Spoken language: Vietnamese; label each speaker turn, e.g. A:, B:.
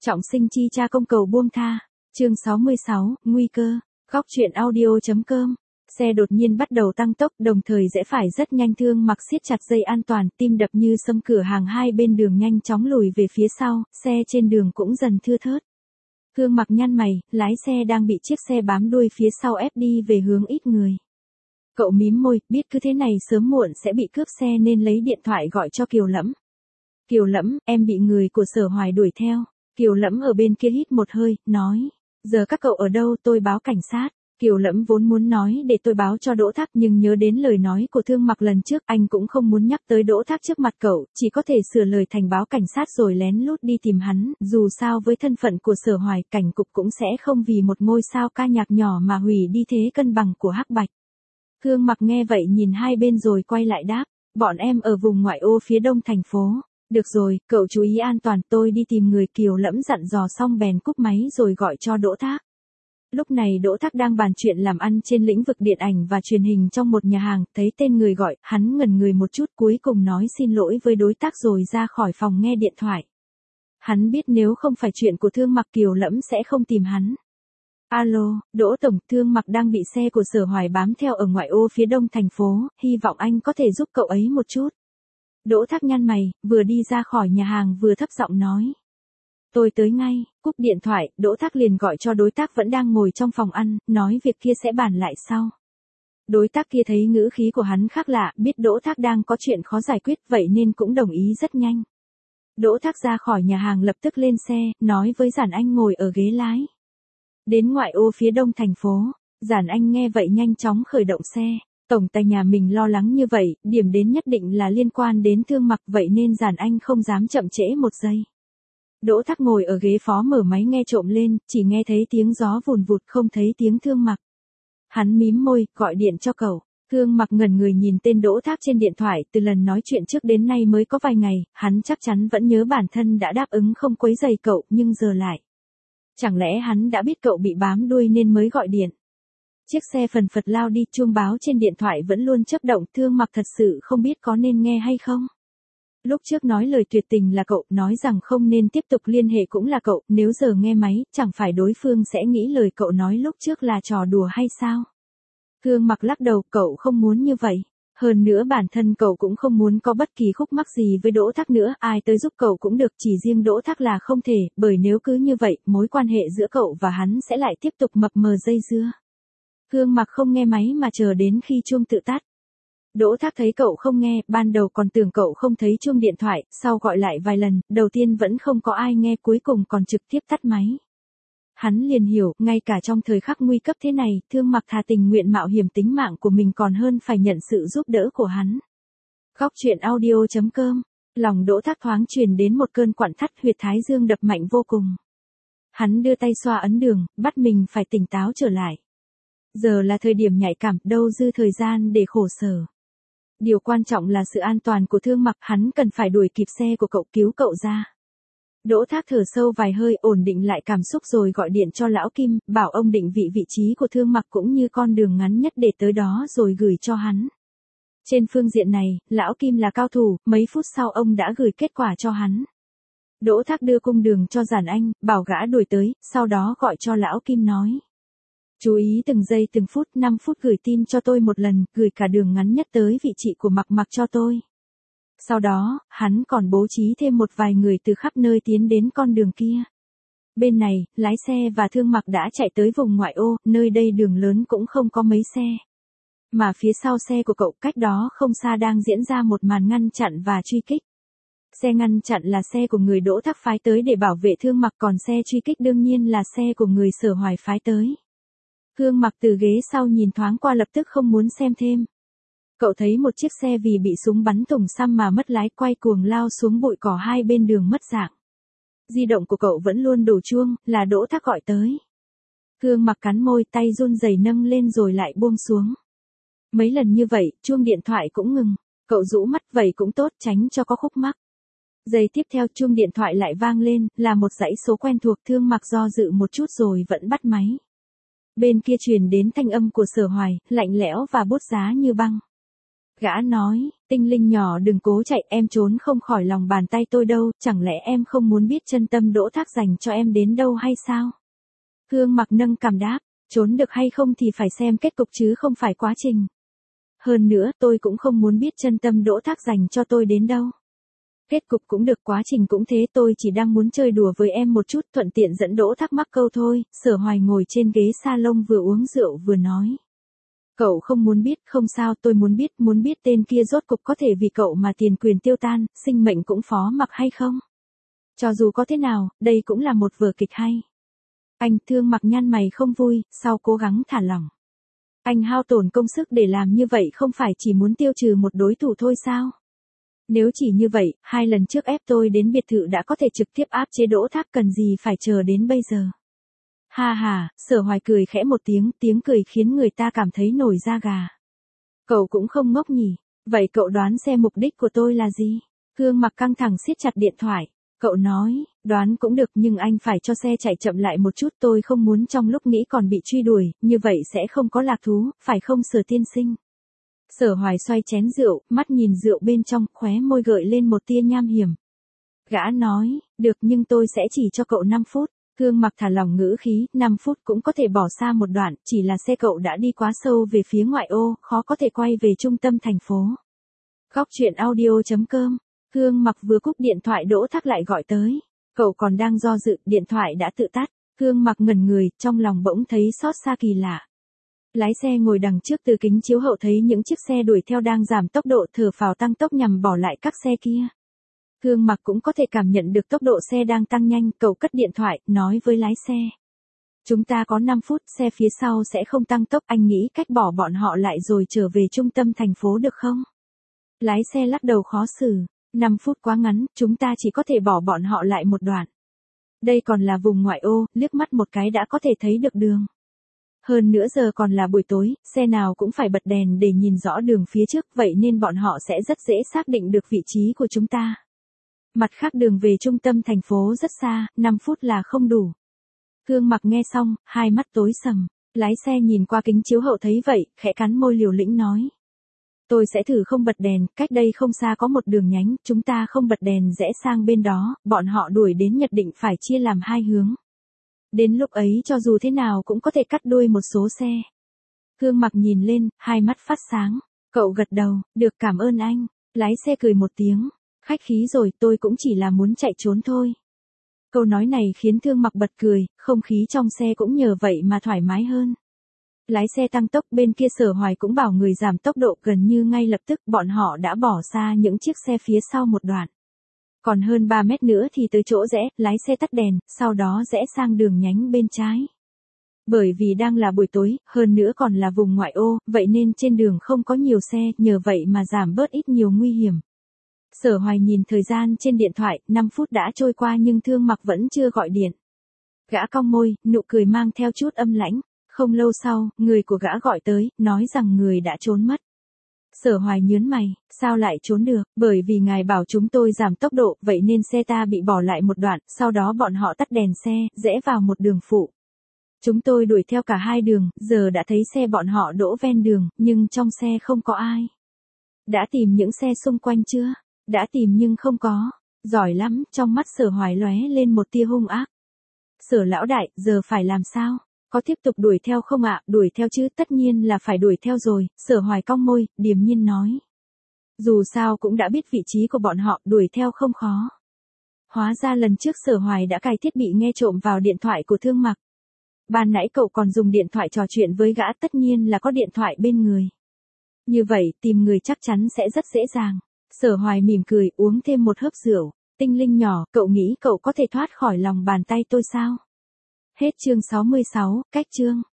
A: Trọng sinh chi cha công cầu buông tha. Chương 66, nguy cơ. Góc truyện audio.com. Xe đột nhiên bắt đầu tăng tốc, đồng thời rẽ phải rất nhanh. Thương Mặc siết chặt dây an toàn, tim đập như sấm. Cửa hàng hai bên đường nhanh chóng lùi về phía sau, xe trên đường cũng dần thưa thớt. Thương Mặc nhăn mày, lái xe đang bị chiếc xe bám đuôi phía sau ép đi về hướng ít người. Cậu mím môi, biết cứ thế này sớm muộn sẽ bị cướp xe nên lấy điện thoại gọi cho Kiều Lẫm. Kiều Lẫm, em bị người của Sở Hoài đuổi theo. Kiều Lẫm ở bên kia hít một hơi, nói, giờ các cậu ở đâu, tôi báo cảnh sát. Kiều Lẫm vốn muốn nói để tôi báo cho Đỗ Thác, nhưng nhớ đến lời nói của Thương Mặc lần trước, anh cũng không muốn nhắc tới Đỗ Thác trước mặt cậu, chỉ có thể sửa lời thành báo cảnh sát rồi lén lút đi tìm hắn. Dù sao với thân phận của Sở Hoài, cảnh cục cũng sẽ không vì một ngôi sao ca nhạc nhỏ mà hủy đi thế cân bằng của Hắc Bạch. Thương Mặc nghe vậy nhìn hai bên rồi quay lại đáp, bọn em ở vùng ngoại ô phía đông thành phố. Được rồi, cậu chú ý an toàn, tôi đi tìm người. Kiều Lẫm dặn dò xong bèn cúp máy rồi gọi cho Đỗ Thác. Lúc này Đỗ Thác đang bàn chuyện làm ăn trên lĩnh vực điện ảnh và truyền hình trong một nhà hàng, thấy tên người gọi, hắn ngẩn người một chút, cuối cùng nói xin lỗi với đối tác rồi ra khỏi phòng nghe điện thoại. Hắn biết nếu không phải chuyện của Thương Mặc, Kiều Lẫm sẽ không tìm hắn. Alo, Đỗ Tổng, Thương Mặc đang bị xe của Sở Hoài bám theo ở ngoại ô phía đông thành phố, hy vọng anh có thể giúp cậu ấy một chút. Đỗ Thác nhăn mày, vừa đi ra khỏi nhà hàng vừa thấp giọng nói. Tôi tới ngay. Cúp điện thoại, Đỗ Thác liền gọi cho đối tác vẫn đang ngồi trong phòng ăn, nói việc kia sẽ bàn lại sau. Đối tác kia thấy ngữ khí của hắn khác lạ, biết Đỗ Thác đang có chuyện khó giải quyết, vậy nên cũng đồng ý rất nhanh. Đỗ Thác ra khỏi nhà hàng lập tức lên xe, nói với Giản Anh ngồi ở ghế lái. Đến ngoại ô phía đông thành phố, Giản Anh nghe vậy nhanh chóng khởi động xe. Tổng tài nhà mình lo lắng như vậy, điểm đến nhất định là liên quan đến Thương Mặc, vậy nên Giản Anh không dám chậm trễ một giây. Đỗ Thác ngồi ở ghế phó mở máy nghe trộm lên, chỉ nghe thấy tiếng gió vùn vụt, không thấy tiếng Thương Mặc. Hắn mím môi, gọi điện cho cậu. Thương Mặc ngẩn người nhìn tên Đỗ Thác trên điện thoại, từ lần nói chuyện trước đến nay mới có vài ngày, hắn chắc chắn vẫn nhớ bản thân đã đáp ứng không quấy rầy cậu, nhưng giờ lại. Chẳng lẽ hắn đã biết cậu bị bám đuôi nên mới gọi điện? Chiếc xe phần phật lao đi, chuông báo trên điện thoại vẫn luôn chớp động. Thương Mặc thật sự không biết có nên nghe hay không. Lúc trước nói lời tuyệt tình là cậu, nói rằng không nên tiếp tục liên hệ cũng là cậu, nếu giờ nghe máy, chẳng phải đối phương sẽ nghĩ lời cậu nói lúc trước là trò đùa hay sao? Thương Mặc lắc đầu, cậu không muốn như vậy. Hơn nữa bản thân cậu cũng không muốn có bất kỳ khúc mắc gì với Đỗ Thác nữa, ai tới giúp cậu cũng được, chỉ riêng Đỗ Thác là không thể, bởi nếu cứ như vậy, mối quan hệ giữa cậu và hắn sẽ lại tiếp tục mập mờ dây dưa. Thương Mặc không nghe máy mà chờ đến khi chuông tự tắt. Đỗ Thác thấy cậu không nghe, ban đầu còn tưởng cậu không thấy chuông điện thoại, sau gọi lại vài lần, đầu tiên vẫn không có ai nghe, cuối cùng còn trực tiếp tắt máy. Hắn liền hiểu, ngay cả trong thời khắc nguy cấp thế này, Thương Mặc thà tình nguyện mạo hiểm tính mạng của mình còn hơn phải nhận sự giúp đỡ của hắn. Góc truyện audio.com. Lòng Đỗ Thác thoáng truyền đến một cơn quặn thắt, huyệt thái dương đập mạnh vô cùng. Hắn đưa tay xoa ấn đường, bắt mình phải tỉnh táo trở lại. Giờ là thời điểm nhạy cảm, đâu dư thời gian để khổ sở. Điều quan trọng là sự an toàn của Thương Mặc, hắn cần phải đuổi kịp xe của cậu, cứu cậu ra. Đỗ Thác thở sâu vài hơi, ổn định lại cảm xúc rồi gọi điện cho Lão Kim, bảo ông định vị vị trí của Thương Mặc cũng như con đường ngắn nhất để tới đó rồi gửi cho hắn. Trên phương diện này, Lão Kim là cao thủ, mấy phút sau ông đã gửi kết quả cho hắn. Đỗ Thác đưa cung đường cho Giản Anh, bảo gã đuổi tới, sau đó gọi cho Lão Kim nói. Chú ý từng giây từng phút, 5 phút gửi tin cho tôi một lần, gửi cả đường ngắn nhất tới vị trí của Mặc Mặc cho tôi. Sau đó, hắn còn bố trí thêm một vài người từ khắp nơi tiến đến con đường kia. Bên này, lái xe và Thương Mặc đã chạy tới vùng ngoại ô, nơi đây đường lớn cũng không có mấy xe. Mà phía sau xe của cậu, cách đó không xa đang diễn ra một màn ngăn chặn và truy kích. Xe ngăn chặn là xe của người Đỗ Thác phái tới để bảo vệ Thương Mặc, còn xe truy kích đương nhiên là xe của người Sở Hoài phái tới. Thương Mặc từ ghế sau nhìn thoáng qua lập tức không muốn xem thêm. Cậu thấy một chiếc xe vì bị súng bắn thủng xăm mà mất lái, quay cuồng lao xuống bụi cỏ hai bên đường mất dạng. Di động của cậu vẫn luôn đổ chuông, là Đỗ Thác gọi tới. Thương Mặc cắn môi, tay run rẩy nâng lên rồi lại buông xuống. Mấy lần như vậy, chuông điện thoại cũng ngừng. Cậu rũ mắt, vậy cũng tốt, tránh cho có khúc mắc. Giây tiếp theo chuông điện thoại lại vang lên, là một dãy số quen thuộc. Thương Mặc do dự một chút rồi vẫn bắt máy. Bên kia truyền đến thanh âm của Sở Hoài, lạnh lẽo và bút giá như băng. Gã nói, tinh linh nhỏ đừng cố chạy, em trốn không khỏi lòng bàn tay tôi đâu, chẳng lẽ em không muốn biết chân tâm Đỗ Thác dành cho em đến đâu hay sao? Khương Mặc nâng cằm đáp, trốn được hay không thì phải xem kết cục chứ không phải quá trình. Hơn nữa tôi cũng không muốn biết chân tâm Đỗ Thác dành cho tôi đến đâu. Kết cục cũng được, quá trình cũng thế, tôi chỉ đang muốn chơi đùa với em một chút, thuận tiện dẫn Đỗ Thác mắc câu thôi. Sở Hoài ngồi trên ghế salon vừa uống rượu vừa nói. Cậu không muốn biết, không sao, tôi muốn biết tên kia rốt cục có thể vì cậu mà tiền quyền tiêu tan, sinh mệnh cũng phó mặc hay không? Cho dù có thế nào, đây cũng là một vở kịch hay. Anh Thương Mặc nhăn mày không vui, sau cố gắng thả lỏng. Anh hao tổn công sức để làm như vậy không phải chỉ muốn tiêu trừ một đối thủ thôi sao? Nếu chỉ như vậy, 2 lần trước ép tôi đến biệt thự đã có thể trực tiếp áp chế Đỗ Thác, cần gì phải chờ đến bây giờ? Ha ha, Sở Hoài cười khẽ một tiếng, tiếng cười khiến người ta cảm thấy nổi da gà. Cậu cũng không ngốc nhỉ, vậy cậu đoán xem mục đích của tôi là gì? Khương Mặc căng thẳng siết chặt điện thoại. Cậu nói, đoán cũng được nhưng anh phải cho xe chạy chậm lại một chút, tôi không muốn trong lúc nghĩ còn bị truy đuổi, như vậy sẽ không có lạc thú, phải không Sở tiên sinh? Sở Hoài xoay chén rượu, mắt nhìn rượu bên trong, khóe môi gợi lên một tia nham hiểm. Gã nói, được nhưng tôi sẽ chỉ cho cậu 5 phút. Khương Mặc thả lỏng ngữ khí, 5 phút cũng có thể bỏ xa một đoạn, chỉ là xe cậu đã đi quá sâu về phía ngoại ô, khó có thể quay về trung tâm thành phố. Góc truyện audio.com. Khương Mặc vừa cúp điện thoại Đỗ Thác lại gọi tới. Cậu còn đang do dự, điện thoại đã tự tắt. Khương Mặc ngẩn người, trong lòng bỗng thấy xót xa kỳ lạ. Lái xe ngồi đằng trước từ kính chiếu hậu thấy những chiếc xe đuổi theo đang giảm tốc độ, thở phào tăng tốc nhằm bỏ lại các xe kia. Khương Mặc cũng có thể cảm nhận được tốc độ xe đang tăng nhanh, cậu cất điện thoại, nói với lái xe. Chúng ta có 5 phút, xe phía sau sẽ không tăng tốc, anh nghĩ cách bỏ bọn họ lại rồi trở về trung tâm thành phố được không? Lái xe lắc đầu khó xử, 5 phút quá ngắn, chúng ta chỉ có thể bỏ bọn họ lại một đoạn. Đây còn là vùng ngoại ô, liếc mắt một cái đã có thể thấy được đường. Hơn nữa giờ còn là buổi tối, xe nào cũng phải bật đèn để nhìn rõ đường phía trước, vậy nên bọn họ sẽ rất dễ xác định được vị trí của chúng ta. Mặt khác đường về trung tâm thành phố rất xa, 5 phút là không đủ. Khương Mặc nghe xong, hai mắt tối sầm, lái xe nhìn qua kính chiếu hậu thấy vậy, khẽ cắn môi liều lĩnh nói. Tôi sẽ thử không bật đèn, cách đây không xa có một đường nhánh, chúng ta không bật đèn rẽ sang bên đó, bọn họ đuổi đến nhất định phải chia làm 2 hướng. Đến lúc ấy cho dù thế nào cũng có thể cắt đuôi một số xe. Khương Mặc nhìn lên, hai mắt phát sáng, cậu gật đầu, được cảm ơn anh, lái xe cười một tiếng. Khách khí rồi, tôi cũng chỉ là muốn chạy trốn thôi. Câu nói này khiến Thương Mặc bật cười, không khí trong xe cũng nhờ vậy mà thoải mái hơn. Lái xe tăng tốc, bên kia Sở Hoài cũng bảo người giảm tốc độ, gần như ngay lập tức bọn họ đã bỏ xa những chiếc xe phía sau một đoạn. Còn hơn 3 mét nữa thì tới chỗ rẽ, lái xe tắt đèn, sau đó rẽ sang đường nhánh bên trái. Bởi vì đang là buổi tối, hơn nữa còn là vùng ngoại ô, vậy nên trên đường không có nhiều xe, nhờ vậy mà giảm bớt ít nhiều nguy hiểm. Sở Hoài nhìn thời gian trên điện thoại, 5 phút đã trôi qua nhưng Thương Mặc vẫn chưa gọi điện. Gã cong môi, nụ cười mang theo chút âm lãnh. Không lâu sau, người của gã gọi tới, nói rằng người đã trốn mất. Sở Hoài nhớn mày, sao lại trốn được, bởi vì ngài bảo chúng tôi giảm tốc độ, vậy nên xe ta bị bỏ lại một đoạn, sau đó bọn họ tắt đèn xe, rẽ vào một đường phụ. Chúng tôi đuổi theo cả 2 đường, giờ đã thấy xe bọn họ đỗ ven đường, nhưng trong xe không có ai. Đã tìm những xe xung quanh chưa? Đã tìm nhưng không có. Giỏi lắm, trong mắt Sở Hoài lóe lên một tia hung ác. Sở lão đại, giờ phải làm sao? Có tiếp tục đuổi theo không ạ? Đuổi theo chứ, tất nhiên là phải đuổi theo rồi. Sở Hoài cong môi, điềm nhiên nói. Dù sao cũng đã biết vị trí của bọn họ, đuổi theo không khó. Hóa ra lần trước Sở Hoài đã cài thiết bị nghe trộm vào điện thoại của Thương Mặc. Ban nãy cậu còn dùng điện thoại trò chuyện với gã, tất nhiên là có điện thoại bên người. Như vậy, tìm người chắc chắn sẽ rất dễ dàng. Sở Hoài mỉm cười, uống thêm một hớp rượu. Tinh linh nhỏ, cậu nghĩ cậu có thể thoát khỏi lòng bàn tay tôi sao? Hết chương 66, cách chương.